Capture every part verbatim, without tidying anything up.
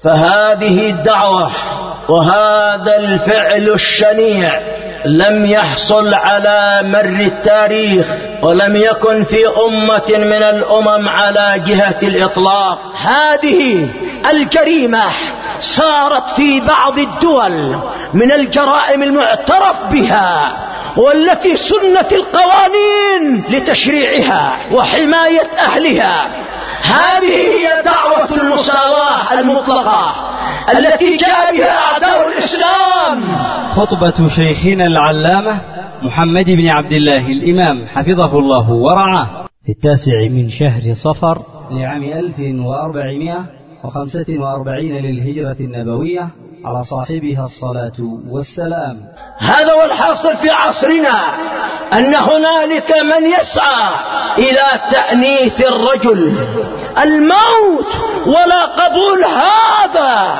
فهذه الدعوة وهذا الفعل الشنيع لم يحصل على مر التاريخ، ولم يكن في أمة من الأمم على جهة الإطلاق. هذه الجريمة صارت في بعض الدول من الجرائم المعترف بها، والتي سنت القوانين لتشريعها وحماية أهلها. هذه هي دعوة المساواة المطلقة التي جاء بها أعداء الإسلام. خطبة شيخنا العلامة محمد بن عبد الله الإمام حفظه الله ورعاه في التاسع من شهر صفر لعام ألف وأربعمائة وخمسة وأربعين للهجرة النبوية على صاحبها الصلاة والسلام. هذا هو الحاصل في عصرنا، أن هنالك من يسعى إلى تأنيث الرجل، الموت ولا قبول هذا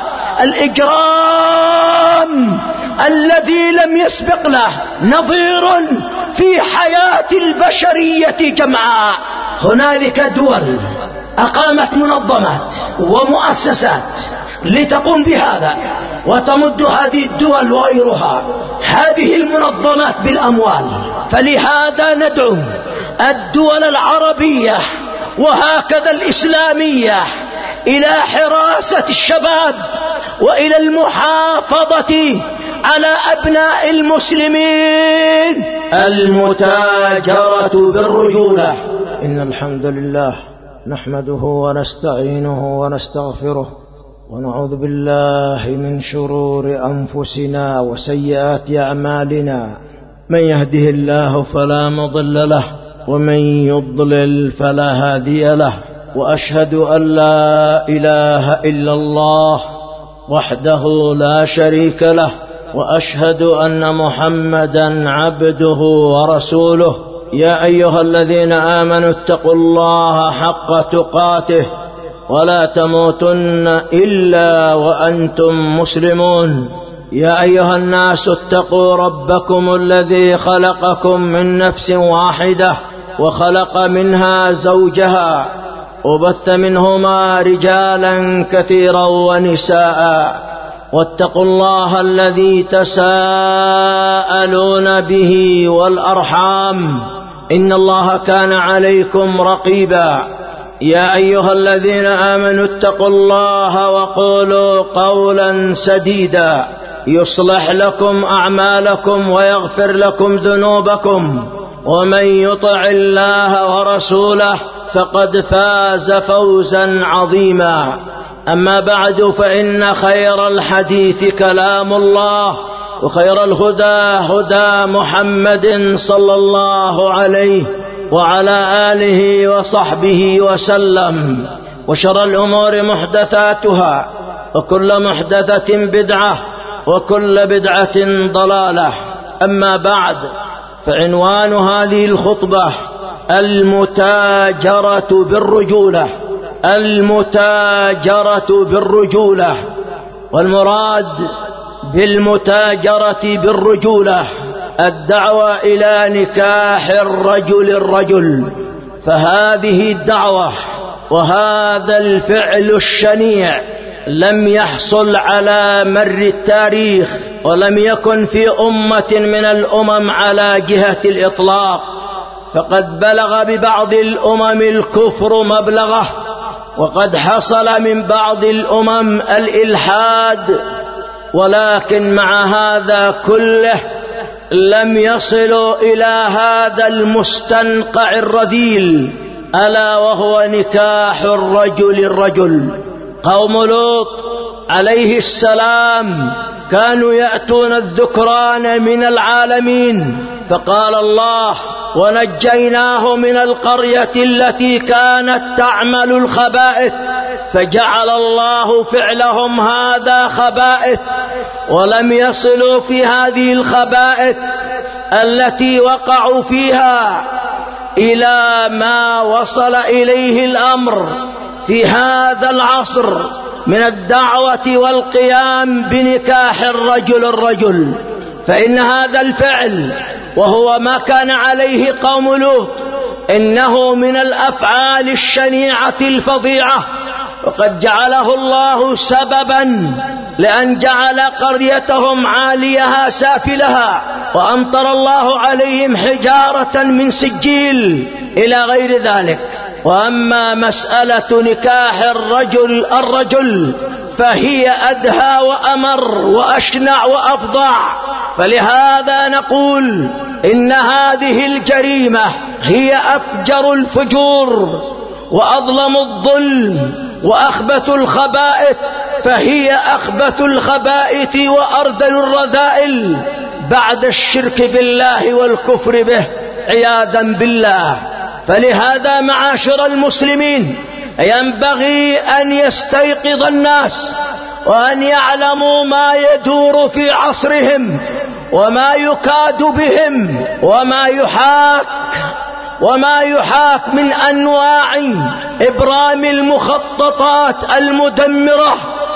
الإجرام الذي لم يسبق له نظير في حياة البشرية جمعاء. هنالك دول أقامت منظمات ومؤسسات لتقوم بهذا، وتمد هذه الدول وغيرها هذه المنظمات بالأموال. فلهذا ندعو الدول العربية وهكذا الإسلامية إلى حراسة الشباب وإلى المحافظة على أبناء المسلمين. المتاجرة بالرجولة. إن الحمد لله نحمده ونستعينه ونستغفره، ونعوذ بالله من شرور أنفسنا وسيئات أعمالنا. من يهده الله فلا مضل له، ومن يضلل فلا هادي له. وأشهد أن لا إله إلا الله وحده لا شريك له، وأشهد أن محمدا عبده ورسوله. يا أيها الذين آمنوا اتقوا الله حق تقاته ولا تموتن إلا وأنتم مسلمون. يا أيها الناس اتقوا ربكم الذي خلقكم من نفس واحدة وخلق منها زوجها، وبث منهما رجالا كثيرا ونساء. واتقوا الله الذي تساءلون به والأرحام، إن الله كان عليكم رقيبا. يا أيها الذين آمنوا اتقوا الله وقولوا قولا سديدا يصلح لكم أعمالكم ويغفر لكم ذنوبكم، ومن يطع الله ورسوله فقد فاز فوزا عظيما. أما بعد، فإن خير الحديث كلام الله، وخير الهدى هدى محمد صلى الله عليه وعلى آله وصحبه وسلم. وشر الأمور محدثاتها، وكل محدثة بدعة، وكل بدعة ضلالة. أما بعد، فعنوان هذه الخطبة المتاجرة بالرجولة. المتاجرة بالرجولة. والمراد بالمتاجرة بالرجولة الدعوة إلى نكاح الرجل الرجل. فهذه الدعوة وهذا الفعل الشنيع لم يحصل على مر التاريخ، ولم يكن في أمة من الأمم على جهة الإطلاق. فقد بلغ ببعض الأمم الكفر مبلغه، وقد حصل من بعض الأمم الإلحاد، ولكن مع هذا كله لم يصلوا إلى هذا المستنقع الرذيل، ألا وهو نكاح الرجل الرجل. قوم لوط عليه السلام كانوا يأتون الذكران من العالمين، فقال الله: ونجيناه من القرية التي كانت تعمل الخبائث، فجعل الله فعلهم هذا خبائث، ولم يصلوا في هذه الخبائث التي وقعوا فيها إلى ما وصل إليه الأمر في هذا العصر من الدعوة والقيام بنكاح الرجل الرجل. فإن هذا الفعل، وهو ما كان عليه قوم لوط، إنه من الأفعال الشنيعة الفظيعة، وقد جعله الله سببا لأن جعل قريتهم عاليها سافلها، وأمطر الله عليهم حجارة من سجيل إلى غير ذلك. وأما مسألة نكاح الرجل الرجل فهي أدهى وأمر وأشنع وأفظع، فلهذا نقول إن هذه الجريمة هي أفجر الفجور وأظلم الظلم وأخبث الخبائث، فهي أخبث الخبائث وأردل الرذائل بعد الشرك بالله والكفر به عياذا بالله. فلهذا معاشر المسلمين ينبغي أن يستيقظ الناس وأن يعلموا ما يدور في عصرهم وما يكاد بهم وما يحاك وما يحاك من أنواع إبرام المخططات المدمرة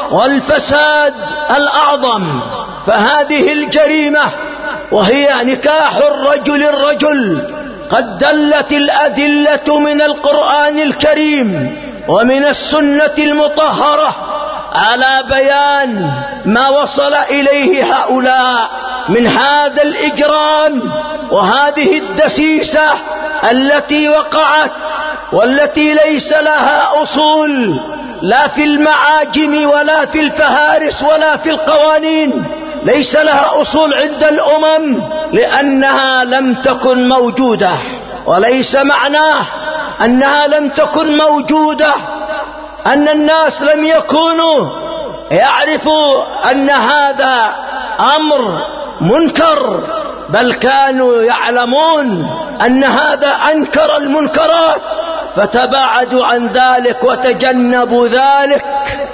والفساد الأعظم. فهذه الجريمة وهي نكاح الرجل الرجل قد دلت الأدلة من القرآن الكريم ومن السنة المطهرة على بيان ما وصل إليه هؤلاء من هذا الإجرام وهذه الدسيسة التي وقعت والتي ليس لها أصول لا في المعاجم ولا في الفهارس ولا في القوانين، ليس لها أصول عند الأمم لأنها لم تكن موجودة. وليس معناه أنها لم تكن موجودة أن الناس لم يكونوا يعرفوا أن هذا أمر منكر، بل كانوا يعلمون أن هذا أنكر المنكرات فتباعدوا عن ذلك وتجنبوا ذلك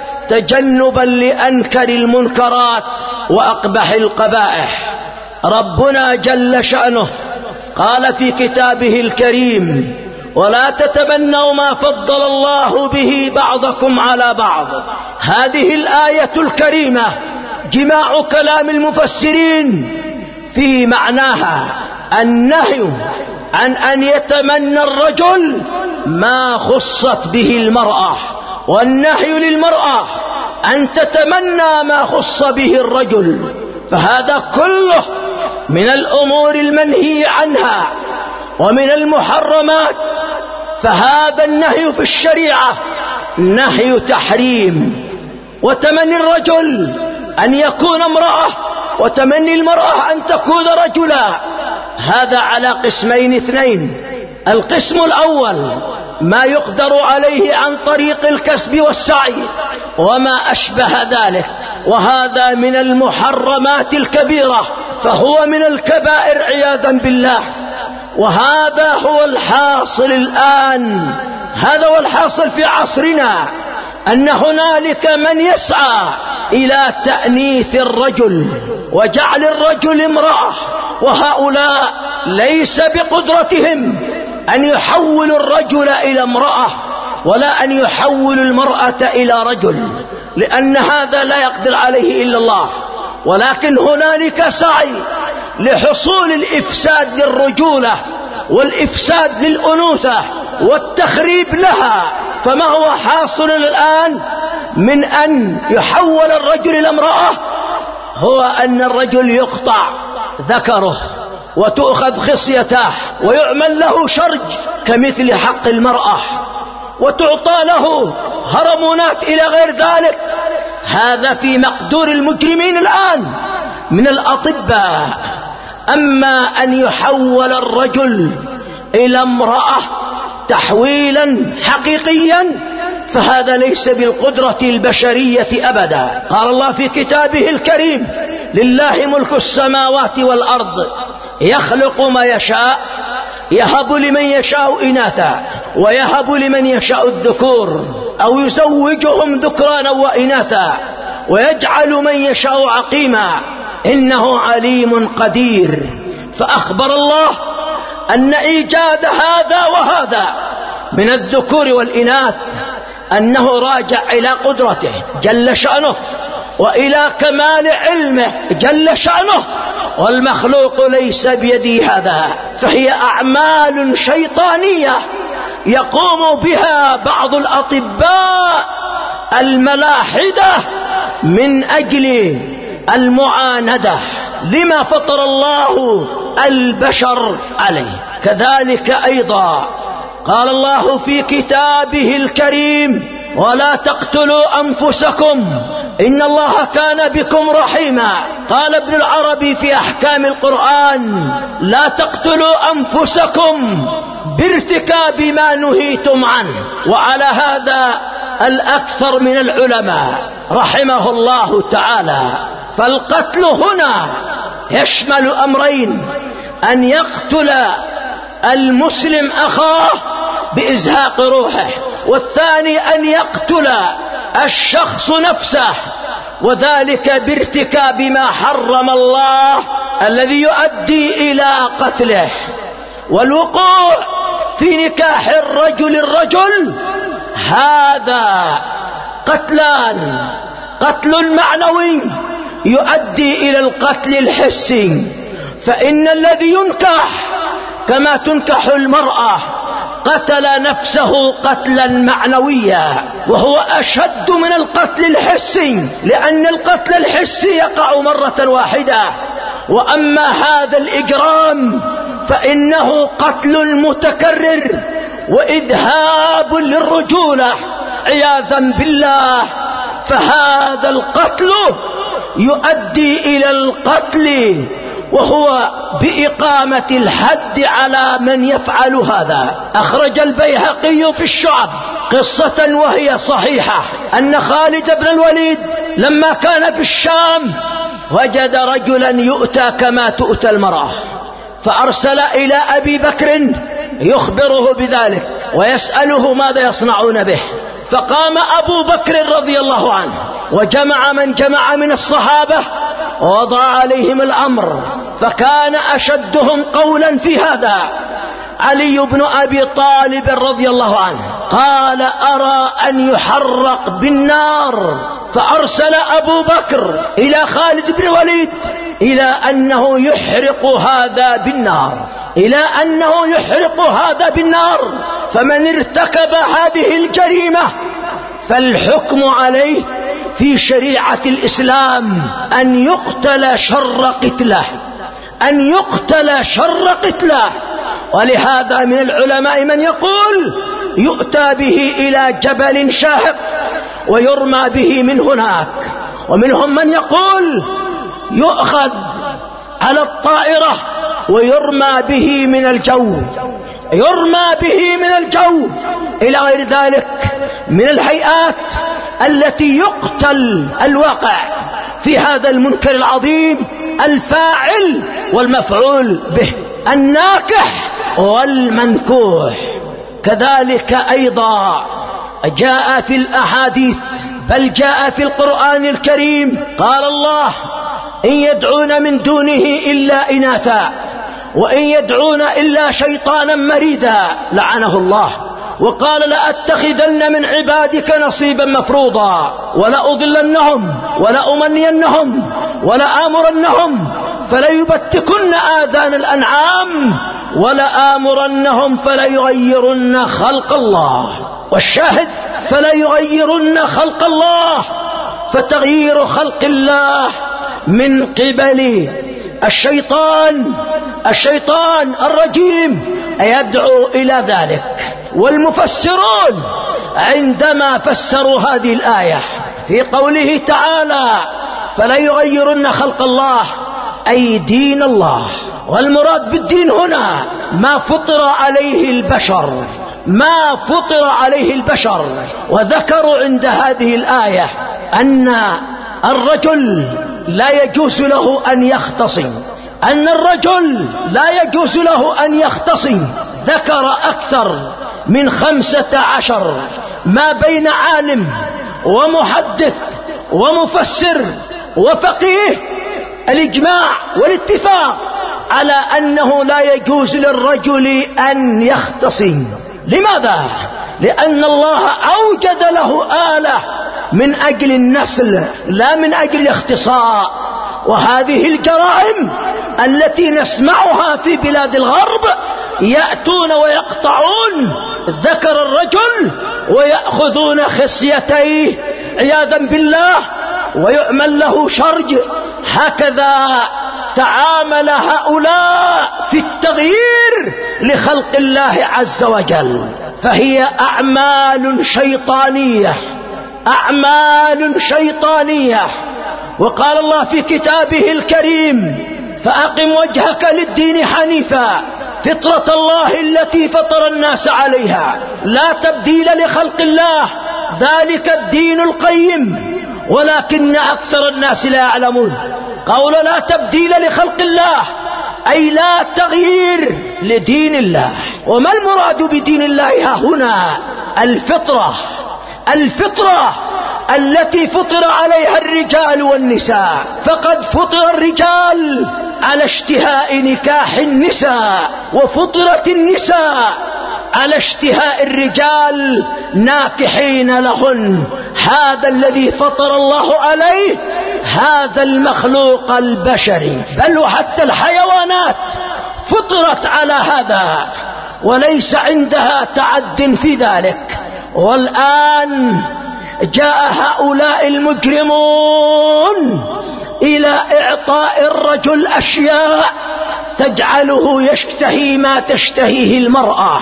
تجنبا لأنكر المنكرات وأقبح القبائح. ربنا جل شأنه قال في كتابه الكريم: ولا تتمنوا ما فضل الله به بعضكم على بعض. هذه الآية الكريمة جماع كلام المفسرين في معناها النهي عن أن يتمنى الرجل ما خصت به المرأة، والنهي للمرأة أن تتمنى ما خص به الرجل. فهذا كله من الأمور المنهي عنها ومن المحرمات. فهذا النهي في الشريعة نهي تحريم. وتمني الرجل أن يكون امرأة وتمني المرأة أن تكون رجلا، هذا على قسمين اثنين. القسم الأول ما يقدر عليه عن طريق الكسب والسعي وما أشبه ذلك، وهذا من المحرمات الكبيرة، فهو من الكبائر عياذا بالله. وهذا هو الحاصل الآن، هذا هو الحاصل في عصرنا، أن هنالك من يسعى إلى تأنيث الرجل وجعل الرجل امرأة، وهؤلاء ليس بقدرتهم أن يحولوا الرجل إلى امرأة ولا أن يحولوا المرأة إلى رجل، لأن هذا لا يقدر عليه إلا الله. ولكن هنالك سعي لحصول الإفساد للرجولة والإفساد للأنوثة والتخريب لها. فما هو حاصل الآن من أن يحول الرجل إلى امرأة؟ هو أن الرجل يقطع ذكره وتؤخذ خصيته ويعمل له شرج كمثل حق المرأة وتعطى له هرمونات إلى غير ذلك. هذا في مقدور المجرمين الآن من الأطباء. أما أن يحول الرجل إلى امرأة تحويلا حقيقيا فهذا ليس بالقدرة البشرية أبدا. قال الله في كتابه الكريم: لله ملك السماوات والأرض يخلق ما يشاء يهب لمن يشاء إناثا ويهب لمن يشاء الذكور أو يزوجهم ذكرانا وإناثا ويجعل من يشاء عقيما إنه عليم قدير. فأخبر الله أن إيجاد هذا وهذا من الذكور والإناث أنه راجع إلى قدرته جل شأنه وإلى كمال علمه جل شأنه، والمخلوق ليس بيده هذا، فهي أعمال شيطانية يقوم بها بعض الأطباء الملاحدة من أجل المعاندة لما فطر الله البشر عليه. كذلك أيضا قال الله في كتابه الكريم: ولا تقتلوا أنفسكم إن الله كان بكم رحيما. قال ابن العربي في أحكام القرآن: لا تقتلوا أنفسكم بارتكاب ما نهيتم عنه. وعلى هذا الأكثر من العلماء رحمه الله تعالى. فالقتل هنا يشمل أمرين: أن يقتل المسلم أخاه بإزهاق روحه، والثاني أن يقتل الشخص نفسه، وذلك بارتكاب ما حرم الله الذي يؤدي إلى قتله. والوقوع في نكاح الرجل الرجل هذا قتلان: قتل معنوي يؤدي إلى القتل الحسي، فإن الذي ينكح كما تنكح المرأة قتل نفسه قتلا معنويا، وهو أشد من القتل الحسي، لأن القتل الحسي يقع مرة واحدة، وأما هذا الإجرام فإنه قتل متكرر وإذهاب للرجولة عياذا بالله. فهذا القتل يؤدي إلى القتل، وهو بإقامة الحد على من يفعل هذا. أخرج البيهقي في الشعب قصة وهي صحيحة أن خالد بن الوليد لما كان في الشام وجد رجلا يؤتى كما تؤتى المرأة، فأرسل إلى أبي بكر يخبره بذلك ويسأله ماذا يصنعون به. فقام أبو بكر رضي الله عنه وجمع من جمع من الصحابة ووضع عليهم الأمر، فكان أشدهم قولا في هذا علي بن أبي طالب رضي الله عنه، قال: أرى أن يحرق بالنار. فأرسل أبو بكر إلى خالد بن الوليد إلى أنه يحرق هذا بالنار، إلى أنه يحرق هذا بالنار. فمن ارتكب هذه الجريمة فالحكم عليه في شريعة الإسلام أن يقتل شر قتله، أن يقتل شر قتله. ولهذا من العلماء من يقول يؤتى به إلى جبل شاهق ويرمى به من هناك، ومنهم من يقول يؤخذ على الطائرة ويرمى به من الجو، يرمى به من الجو إلى غير ذلك من الهيئات التي يقتل الواقع في هذا المنكر العظيم، الفاعل والمفعول به، الناكح والمنكوح. كذلك أيضا جاء في الأحاديث بل جاء في القرآن الكريم قال الله: إن يدعون من دونه إلا إناثا وإن يدعون إلا شيطانا مريدا لعنه الله. وقال: لأتخذن من عبادك نصيبا مفروضا ولأضلنهم ولأمنينهم ولآمرنهم فليبتكن آذان الأنعام ولآمرنهم فليغيرن خلق الله. والشاهد: فليغيرن خلق الله. فتغيير خلق الله من قبل الشيطان الشيطان الرجيم يدعو إلى ذلك. والمفسرون عندما فسروا هذه الآية في قوله تعالى: فلا يغيرن خلق الله، أي دين الله. والمراد بالدين هنا ما فطر عليه البشر، ما فطر عليه البشر. وذكروا عند هذه الآية أن الرجل لا يجوز له أن يختصم، أن الرجل لا يجوز له أن يختصم. ذكر أكثر من خمسة عشر ما بين عالم ومحدث ومفسر وفقيه الإجماع والاتفاق على أنه لا يجوز للرجل أن يختصم. لماذا؟ لأن الله أوجد له آلة من أجل النسل لا من أجل الاختصاء. وهذه الجرائم التي نسمعها في بلاد الغرب يأتون ويقطعون ذكر الرجل ويأخذون خصيتيه عياذا بالله ويعمل له شرج. هكذا تعامل هؤلاء في التغيير لخلق الله عز وجل، فهي أعمال شيطانية، أعمال شيطانية. وقال الله في كتابه الكريم: فأقم وجهك للدين حنيفا فطرة الله التي فطر الناس عليها لا تبديل لخلق الله ذلك الدين القيم ولكن أكثر الناس لا يعلمون. قول لا تبديل لخلق الله أي لا تغيير لدين الله. وما المراد بدين الله ها هنا؟ الفطرة، الفطرة التي فطر عليها الرجال والنساء. فقد فطر الرجال على اشتهاء نكاح النساء، وفطرت النساء على اشتهاء الرجال ناكحين لهن. هذا الذي فطر الله عليه هذا المخلوق البشري، بل وحتى الحيوانات فطرت على هذا وليس عندها تعد في ذلك. والآن جاء هؤلاء المجرمون إلى إعطاء الرجل أشياء تجعله يشتهي ما تشتهيه المرأة،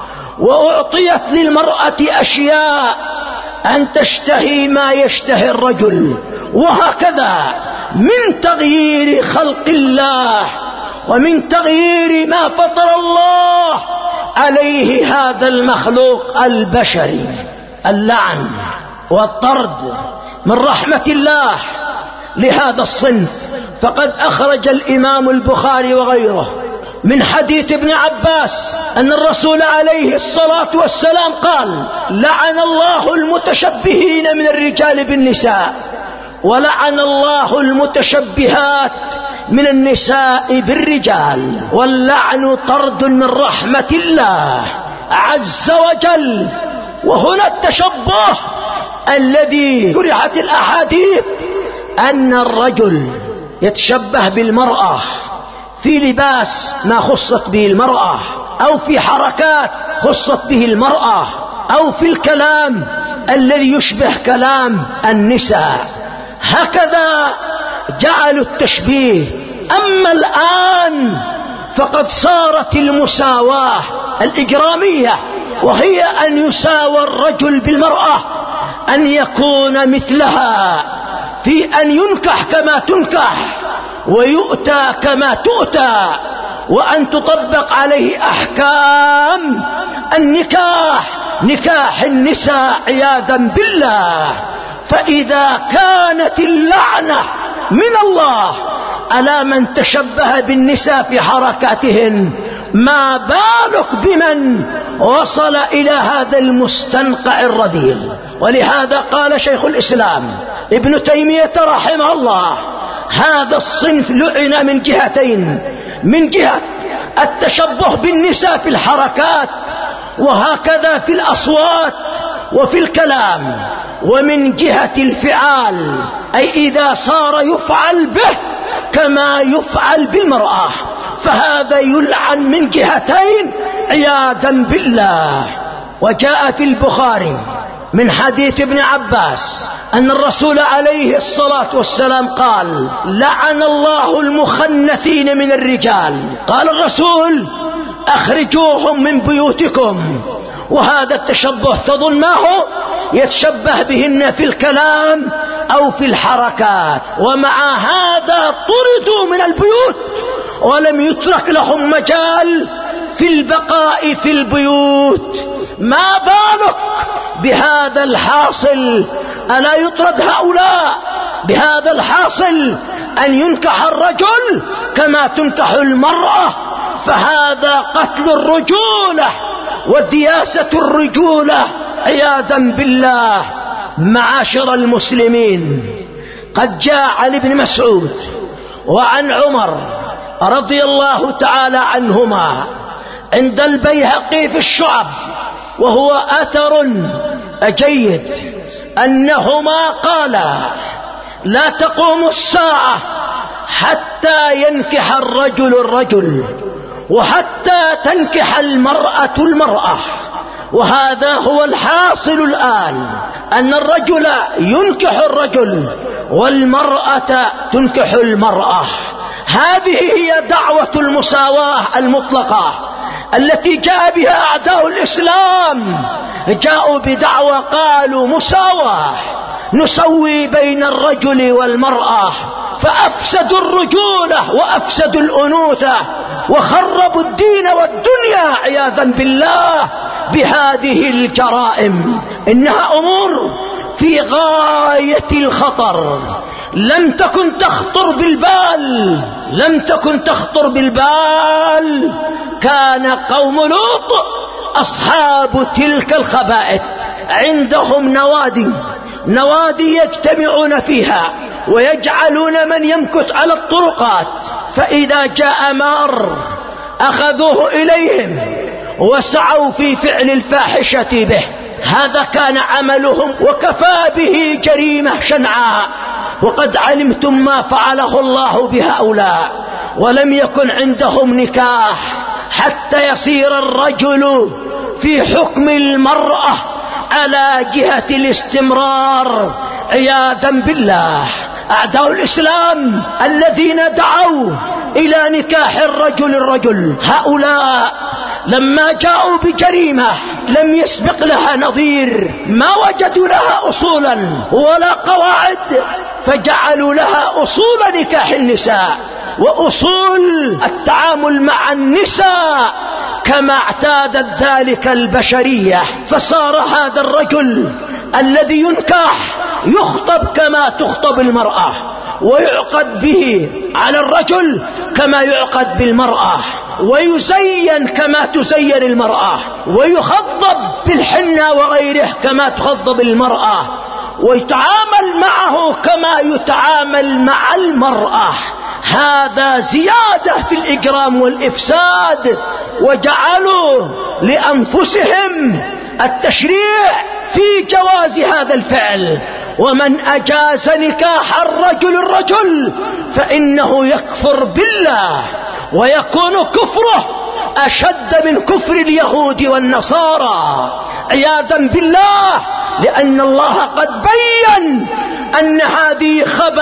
وأعطيت للمرأة أشياء أن تشتهي ما يشتهي الرجل. وهكذا من تغيير خلق الله ومن تغيير ما فطر الله عليه هذا المخلوق البشري اللعن والطرد من رحمة الله لهذا الصنف. فقد أخرج الإمام البخاري وغيره من حديث ابن عباس أن الرسول عليه الصلاة والسلام قال: لعن الله المتشبهين من الرجال بالنساء، ولعن الله المتشبهات من النساء بالرجال. واللعن طرد من رحمة الله عز وجل. وهنا التشبه الذي كرهت الأحاديث أن الرجل يتشبه بالمرأة في لباس ما خصت به المرأة، أو في حركات خصت به المرأة، أو في الكلام الذي يشبه كلام النساء. هكذا جعلوا التشبيه. أما الآن فقد صارت المساواة الإجرامية، وهي أن يساوى الرجل بالمرأة، أن يكون مثلها في أن ينكح كما تنكح ويؤتى كما تؤتى، وأن تطبق عليه أحكام النكاح، نكاح النساء عياذا بالله. فإذا كانت اللعنة من الله على من تشبه بالنساء في حركاتهن، ما بالك بمن وصل إلى هذا المستنقع الرذيل. ولهذا قال شيخ الإسلام ابن تيمية رحمه الله: هذا الصنف لعن من جهتين: من جهة التشبه بالنساء في الحركات، وهكذا في الأصوات وفي الكلام، ومن جهة الفعال، أي إذا صار يفعل به كما يفعل بالمرأة، فهذا يلعن من جهتين عياذا بالله. وجاء في البخاري من حديث ابن عباس أن الرسول عليه الصلاة والسلام قال: لعن الله المخنثين من الرجال. قال الرسول: أخرجوهم من بيوتكم. وهذا التشبه تظنه يتشبه بهن في الكلام أو في الحركات، ومع هذا طردوا من البيوت ولم يترك لهم مجال في البقاء في البيوت. ما بالك بهذا الحاصل؟ ألا يطرد هؤلاء بهذا الحاصل أن ينكح الرجل كما تنكح المرأة؟ فهذا قتل الرجولة ودياسة الرجولة عياذا بالله. معاشر المسلمين، قد جاء عن ابن مسعود وعن عمر رضي الله تعالى عنهما عند البيهقي في الشعب، وهو أثر جيد، أنهما قالا: لا تقوم الساعة حتى ينكح الرجل الرجل، وحتى تنكح المرأة المرأة. وهذا هو الحاصل الآن. أن الرجل ينكح الرجل والمرأة تنكح المرأة. هذه هي دعوة المساواة المطلقة التي جاء بها أعداء الإسلام. جاءوا بدعوة قالوا مساواة، نسوي بين الرجل والمرأة، فأفسدوا الرجولة وأفسدوا الأنوثة وخربوا الدين والدنيا عياذا بالله بهذه الجرائم. إنها أمور في غاية الخطر، لم تكن تخطر بالبال لم تكن تخطر بالبال كان قوم لوط أصحاب تلك الخبائث عندهم نوادي نوادي يجتمعون فيها ويجعلون من يمكث على الطرقات، فإذا جاء مار أخذوه إليهم وسعوا في فعل الفاحشة به. هذا كان عملهم وكفى به جريمة شنعاء. وقد علمتم ما فعله الله بهؤلاء، ولم يكن عندهم نكاح حتى يصير الرجل في حكم المرأة على جهة الاستمرار عياذا بالله. أعداء الإسلام الذين دعوا إلى نكاح الرجل الرجل، هؤلاء لما جاءوا بجريمة لم يسبق لها نظير، ما وجدوا لها أصولا ولا قواعد، فجعلوا لها أصول نكاح النساء وأصول التعامل مع النساء كما اعتادت ذلك البشرية. فصار هذا الرجل الذي ينكح يخطب كما تخطب المرأة، ويعقد به على الرجل كما يعقد بالمرأة، ويزين كما تزين المرأة، ويخضب بالحنة وغيره كما تخضب المرأة، ويتعامل معه كما يتعامل مع المرأة. هذا زيادة في الإجرام والإفساد، وجعلوا لأنفسهم التشريع في جواز هذا الفعل. ومن أجاز نكاح الرجل الرجل فإنه يكفر بالله، ويكون كفره أشد من كفر اليهود والنصارى عياذا بالله، لأن الله قد بين أن هذه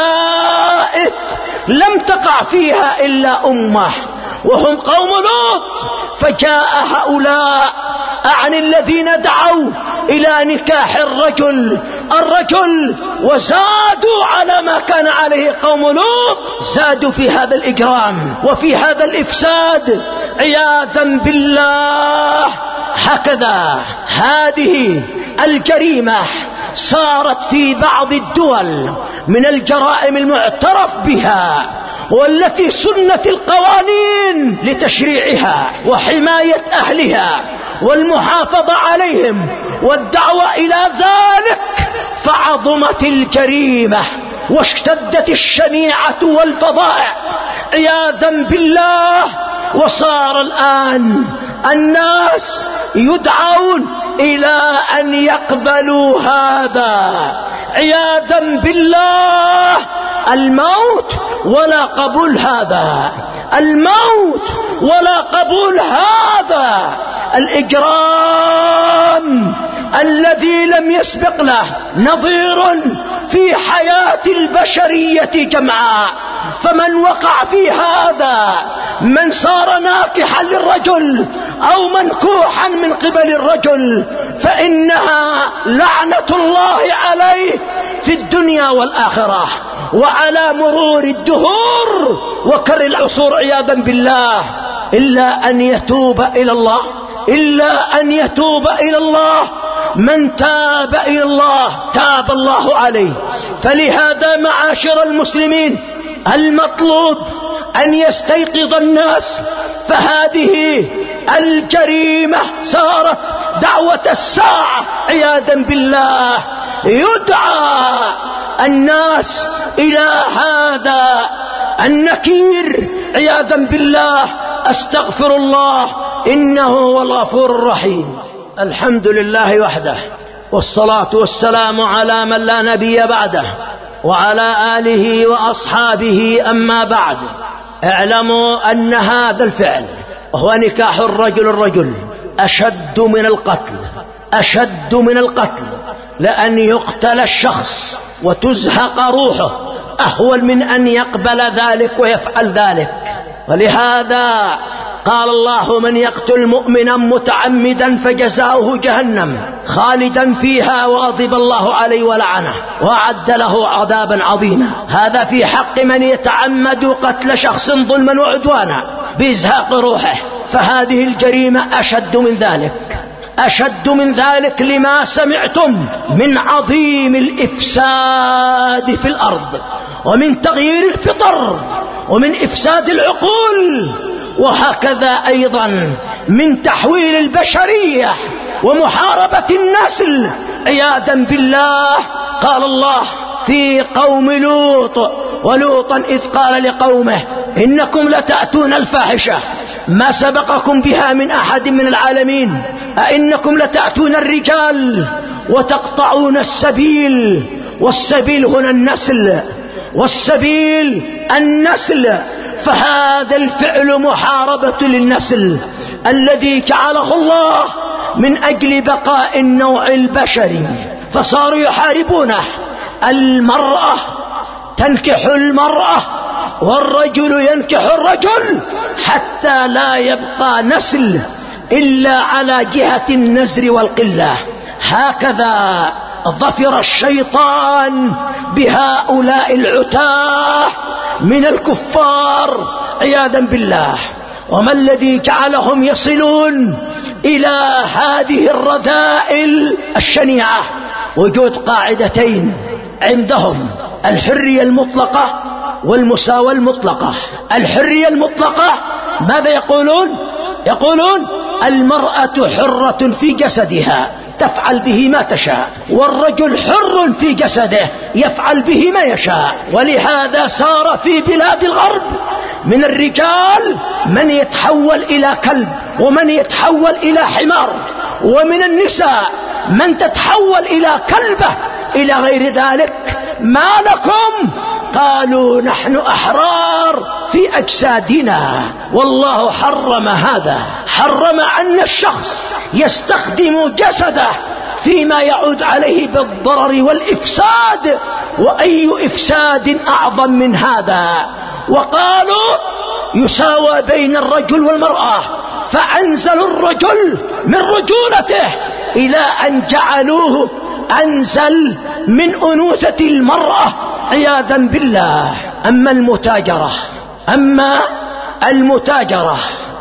خبائث لم تقع فيها إلا أمة وهم قوم لوط. فجاء هؤلاء أعني الذين دعوا إلى نكاح الرجل الرجل وزادوا على ما كان عليه قوم لوط، زادوا في هذا الإجرام وفي هذا الإفساد عياذا بالله. هكذا هذه الجريمة صارت في بعض الدول من الجرائم المعترف بها، والتي سنت القوانين لتشريعها وحماية أهلها والمحافظة عليهم والدعوة إلى ذلك. فعظمت الجريمة واشتدت الشنيعة والفظائع عياذا بالله. وصار الآن الناس يدعون إلى أن يقبلوا هذا عياذا بالله. الموت ولا قبول هذا، الموت ولا قبول هذا. الإجرام الذي لم يسبق له نظير في حياة البشرية جمعاء. فمن وقع في هذا، من صار ناكحا للرجل أو منكوحا من قبل الرجل، فإنها لعنة الله عليه في الدنيا والآخرة وعلى مرور الدهور وكر العصور عياذا بالله. إلا أن يتوب إلى الله إلا أن يتوب إلى الله. من تاب إلى الله تاب الله عليه. فلهذا معاشر المسلمين المطلوب أن يستيقظ الناس، فهذه الجريمة صارت دعوة الساعة عياذا بالله. يدعى الناس إلى هذا النكير عياذا بالله. أستغفر الله إنه هو الغفور الرحيم. الحمد لله وحده، والصلاة والسلام على من لا نبي بعده وعلى آله وأصحابه. أما بعد، اعلموا أن هذا الفعل وهو نكاح الرجل الرجل أشد من القتل أشد من القتل لأن يقتل الشخص وتزهق روحه أهون من أن يقبل ذلك ويفعل ذلك. ولهذا قال الله: من يقتل مؤمنا متعمدا فجزاؤه جهنم خالدا فيها وغضب الله عليه ولعنه وأعد له عذابا عظيما. هذا في حق من يتعمد قتل شخص ظلما وعدوانا بإزهاق روحه، فهذه الجريمة أشد من ذلك، أشد من ذلك لما سمعتم من عظيم الإفساد في الأرض ومن تغيير الفطر ومن إفساد العقول، وهكذا أيضا من تحويل البشرية ومحاربة النسل عياذا بالله. قال الله في قوم لوط: ولوطا إذ قال لقومه إنكم لتأتون الفاحشة ما سبقكم بها من أحد من العالمين، أئنكم لتأتون الرجال وتقطعون السبيل. والسبيل هنا النسل، والسبيل النسل، فهذا الفعل محاربة للنسل الذي جعله الله من أجل بقاء النوع البشري، فصاروا يحاربونه. المرأة تنكح المرأة والرجل ينكح الرجل حتى لا يبقى نسل إلا على جهة النزر والقلة. هكذا ظفر الشيطان بهؤلاء العتاه من الكفار عياذا بالله. وما الذي جعلهم يصلون إلى هذه الرذائل الشنيعة؟ وجود قاعدتين عندهم: الحرية المطلقة والمساواة المطلقة. الحرية المطلقة ماذا يقولون؟ يقولون المرأة حرة في جسدها تفعل به ما تشاء، والرجل حر في جسده يفعل به ما يشاء. ولهذا صار في بلاد الغرب من الرجال من يتحول إلى كلب ومن يتحول إلى حمار، ومن النساء من تتحول إلى كلبة إلى غير ذلك. ما لكم؟ قالوا نحن أحرار في أجسادنا، والله حرم هذا، حرم أن الشخص يستخدم جسده فيما يعود عليه بالضرر والإفساد، وأي إفساد أعظم من هذا. وقالوا يساوى بين الرجل والمرأة، فأنزلوا الرجل من رجولته إلى أن جعلوه أنزل من أنوثة المرأة عياذا بالله. أما المتاجرة أما المتاجرة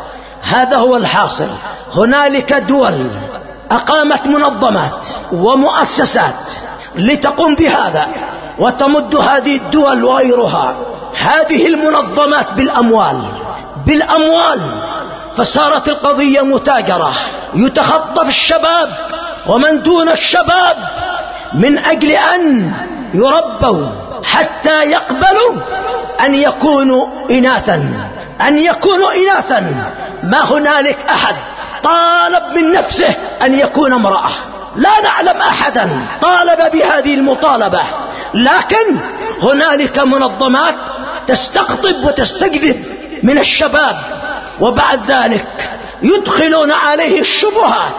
هذا هو الحاصل. هنالك دول أقامت منظمات ومؤسسات لتقوم بهذا، وتمد هذه الدول وغيرها هذه المنظمات بالأموال بالأموال فصارت القضية متاجرة. يتخطف الشباب ومن دون الشباب من أجل أن يربوا حتى يقبلوا أن يكونوا إناثا أن يكونوا إناثا. ما هنالك أحد طالب من نفسه أن يكون امرأة، لا نعلم أحدا طالب بهذه المطالبة، لكن هنالك منظمات تستقطب وتستجذب من الشباب، وبعد ذلك يدخلون عليه الشبهات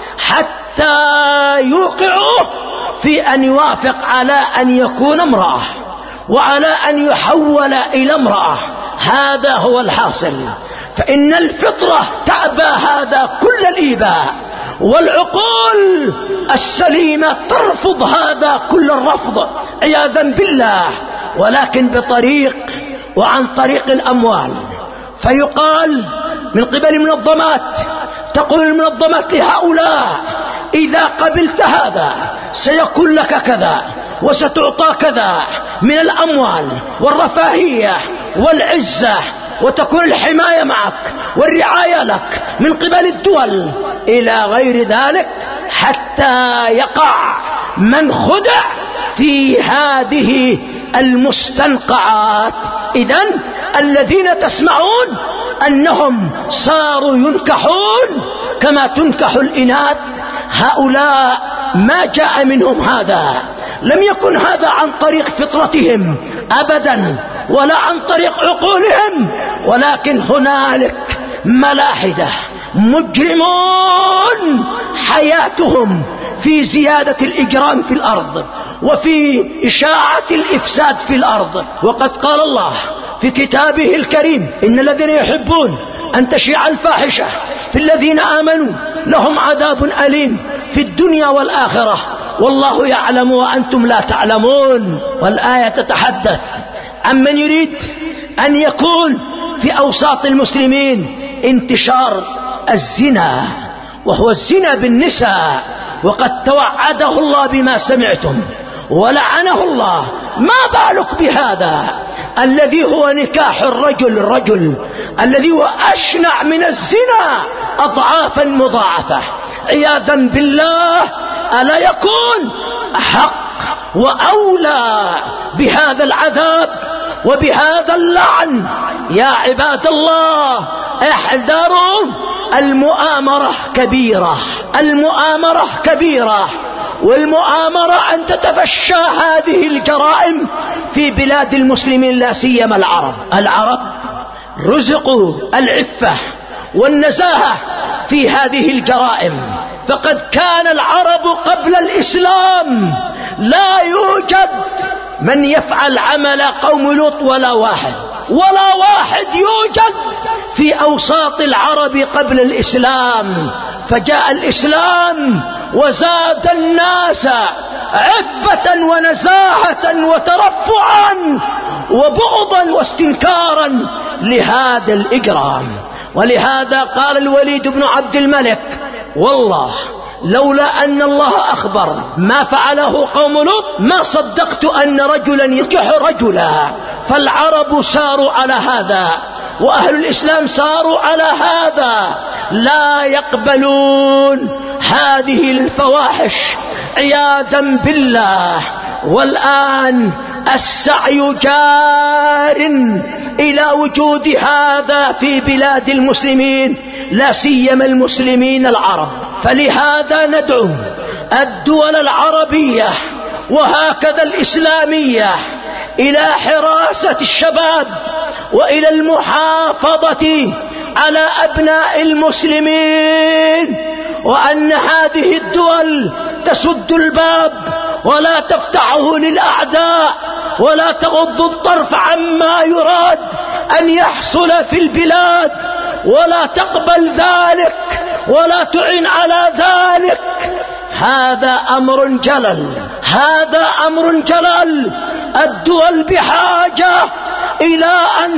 حتى يوقعوه في أن يوافق على أن يكون امرأة وعلى أن يحول إلى امرأة. هذا هو الحاصل. فإن الفطرة تأبى هذا كل الإيباء، والعقول السليمة ترفض هذا كل الرفض عياذا بالله، ولكن بطريق وعن طريق الأموال. فيقال من قبل المنظمات، تقول المنظمات لهؤلاء: إذا قبلت هذا سيكون لك كذا وستعطى كذا من الأموال والرفاهية والعزة، وتكون الحماية معك والرعاية لك من قبل الدول إلى غير ذلك، حتى يقع من خدع في هذه المستنقعات. إذن الذين تسمعون أنهم صاروا ينكحون كما تنكح الإناث، هؤلاء ما جاء منهم هذا، لم يكن هذا عن طريق فطرتهم أبدا ولا عن طريق عقولهم، ولكن هنالك ملاحدة مجرمون حياتهم في زيادة الإجرام في الأرض وفي إشاعة الإفساد في الأرض. وقد قال الله في كتابه الكريم: إن الذين يحبون أن تشيع الفاحشة في الذين آمنوا لهم عذاب أليم في الدنيا والآخرة والله يعلم وأنتم لا تعلمون. والآية تتحدث عن من يريد أن يكون في أوساط المسلمين انتشار الزنا، وهو الزنا بالنساء، وقد توعده الله بما سمعتم ولعنه الله. ما بالك بهذا الذي هو نكاح الرجل الرجل الذي هو أشنع من الزنا أضعافا مضاعفة عياذا بالله؟ ألا يكون أحق وأولى بهذا العذاب وبهذا اللعن؟ يا عباد الله، احذروا، المؤامرة كبيرة، المؤامرة كبيرة، والمؤامرة أن تتفشى هذه الجرائم في بلاد المسلمين لا سيما العرب. العرب رزقوا العفة والنزاهة في هذه الجرائم، فقد كان العرب قبل الإسلام لا يوجد من يفعل عمل قوم لوط ولا واحد ولا واحد يوجد في أوساط العرب قبل الإسلام. فجاء الإسلام وزاد الناس عفة ونزاهة وترفعا وبغضا واستنكارا لهذا الإجرام. ولهذا قال الوليد بن عبد الملك: والله لولا أن الله أخبر ما فعله قوم لوط ما صدقت أن رجلا ينكح رجلا. فالعرب ساروا على هذا وأهل الإسلام ساروا على هذا، لا يقبلون هذه الفواحش عياذا بالله. والآن السعي جار إلى وجود هذا في بلاد المسلمين لا سيما المسلمين العرب. فلهذا ندعو الدول العربية وهكذا الإسلامية إلى حراسة الشباب وإلى المحافظة على أبناء المسلمين، وأن هذه الدول تسد الباب ولا تفتحه للأعداء ولا تغض الطرف عما يراد أن يحصل في البلاد، ولا تقبل ذلك ولا تعن على ذلك. هذا أمر جلل، هذا أمر جلل. الدول بحاجة إلى أن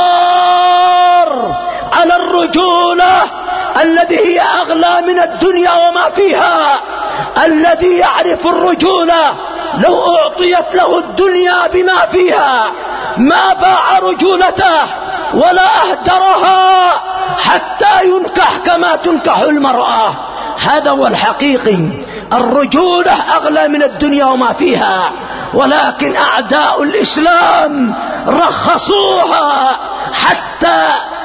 تغار على الرجولة الذي هي أغلى من الدنيا وما فيها. الذي يعرف الرجولة لو أعطيت له الدنيا بما فيها ما باع رجولته ولا أهدرها حتى ينكح كما تنكح المرأة. هذا هو الحقيقي. الرجولة أغلى من الدنيا وما فيها، ولكن أعداء الإسلام رخصوها حتى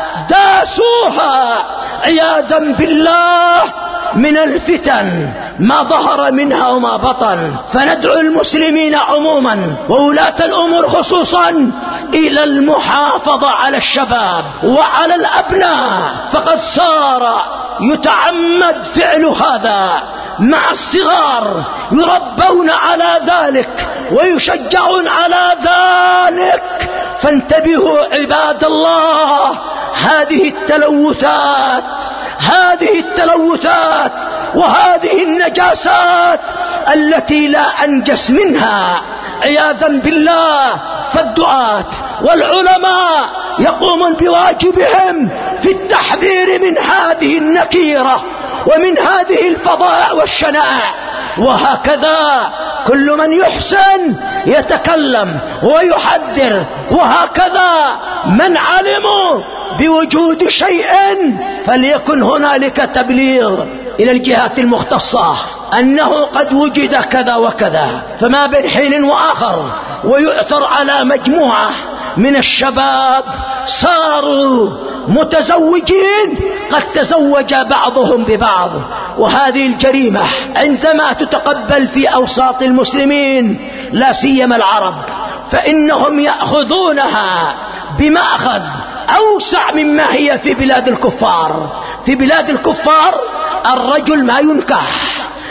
داسوها عياذا بالله من الفتن ما ظهر منها وما بطن. فندعو المسلمين عموما وولاة الأمور خصوصا إلى المحافظة على الشباب وعلى الأبناء، فقد صار يتعمد فعل هذا مع الصغار، يربون على ذلك ويشجعون على ذلك. فانتبهوا عباد الله، هذه التلوثات هذه التلوثات وهذه النجاسات التي لا أنجس منها عياذا بالله. فالدعاة والعلماء يقومون بواجبهم في التحذير من هذه النكيرة ومن هذه الفظائع والشنائع. وهكذا كل من يحسن يتكلم ويحذر، وهكذا من علموا بوجود شيء فليكن هنالك تبليغ إلى الجهات المختصة أنه قد وجد كذا وكذا. فما بين حين وآخر ويؤثر على مجموعة من الشباب صاروا متزوجين قد تزوج بعضهم ببعض. وهذه الجريمة عندما تتقبل في أوساط المسلمين لا سيما العرب فإنهم يأخذونها بمأخذ أوسع مما هي في بلاد الكفار. في بلاد الكفار الرجل ما ينكح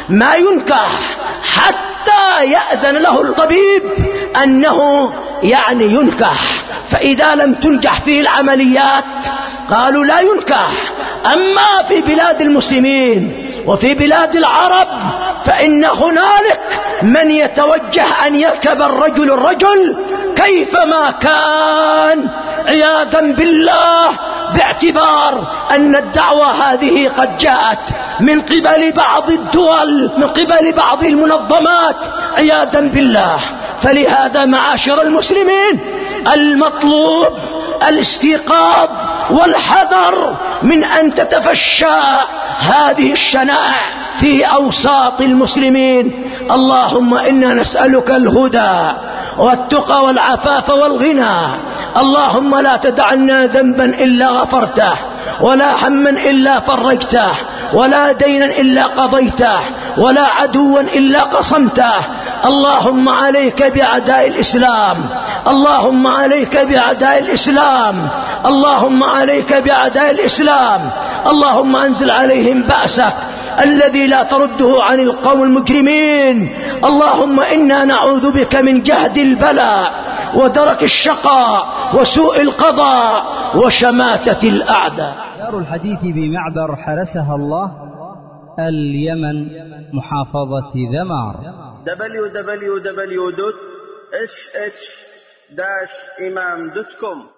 ما ينكح حتى يأذن له الطبيب أنه يعني ينكح. فإذا لم تنجح فيه العمليات قالوا لا ينكح. أما في بلاد المسلمين وفي بلاد العرب فإن هنالك من يتوجه أن يركب الرجل الرجل كيفما كان عياذا بالله، باعتبار أن الدعوة هذه قد جاءت من قبل بعض الدول، من قبل بعض المنظمات عياذا بالله. فلهذا معاشر المسلمين المطلوب الاستيقاظ والحذر من أن تتفشى هذه الشنائع في أوساط المسلمين. اللهم إنا نسألك الهدى والتقى والعفاف والغنى. اللهم لا تدع لنا ذنبا إلا غفرته، ولا هما إلا فرجته، ولا دينا إلا قضيته، ولا عدوا إلا قصمته. اللهم عليك بأعداء الإسلام، اللهم عليك بأعداء الإسلام، اللهم عليك بأعداء الإسلام. اللهم أنزل عليهم بأسك الذي لا ترده عن القوم المجرمين. اللهم إنا نعوذ بك من جهد البلاء ودرك الشقاء وسوء القضاء وشماتة الأعداء. دار الحديث بمعبر حرسها الله، اليمن، محافظة ذمار. دبليو دبليو دبليو دوت إس إتش داش إمام دوت كوم